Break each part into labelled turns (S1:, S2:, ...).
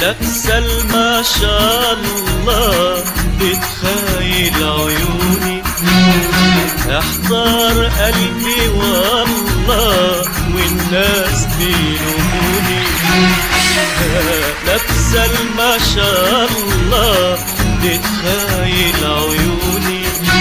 S1: لابسة ما شاء الله بتخايل عيوني، احضر قلبي والله والناس بيلوموني. لابسة ما شاء الله بتخايل عيوني،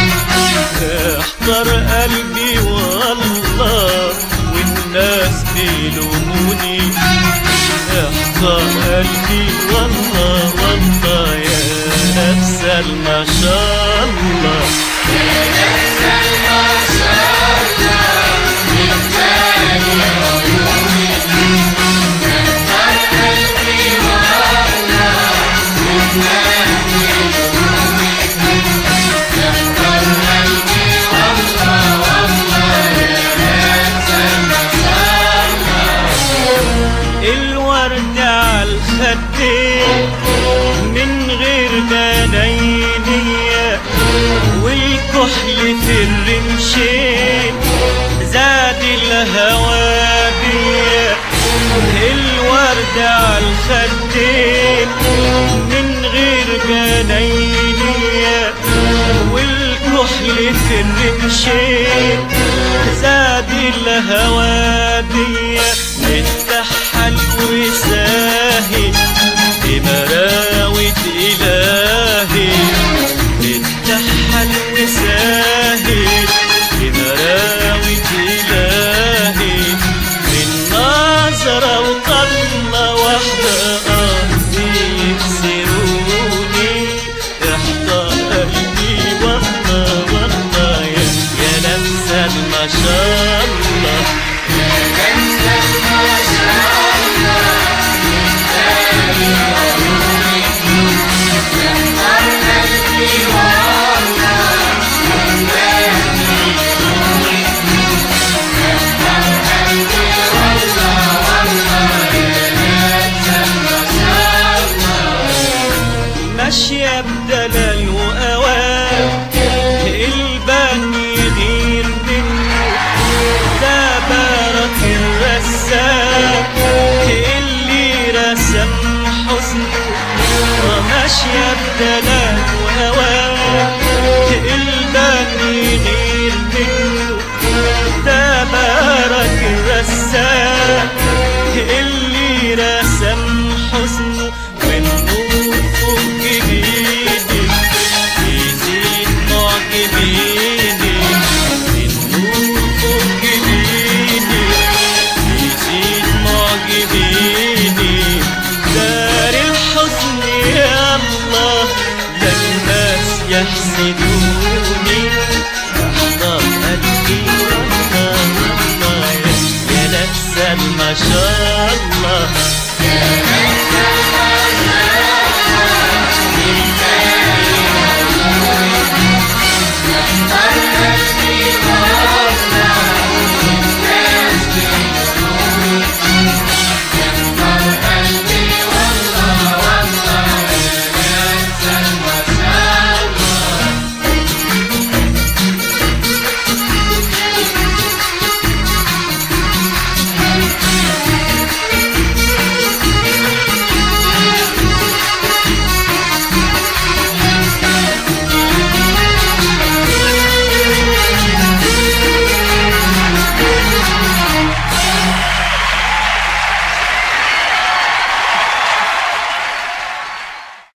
S1: احضر قلبي والله والناس بيلوموني. احضر قلبي والله والله يا لابسة ما شاء الله،
S2: يا لابسة ما شاء الله بتخايل عيوني، احضر قلبي والله والناس بيلوموني. احضر قلبي والله والله يا لابسة ما شاء الله.
S1: الورد عالخدين من غير جناينية، والكحل في الرمشين زاد الهوى بيا. الورد عالخدين من غير جناينية، والكحل في الرمشين زاد الهوى بيا.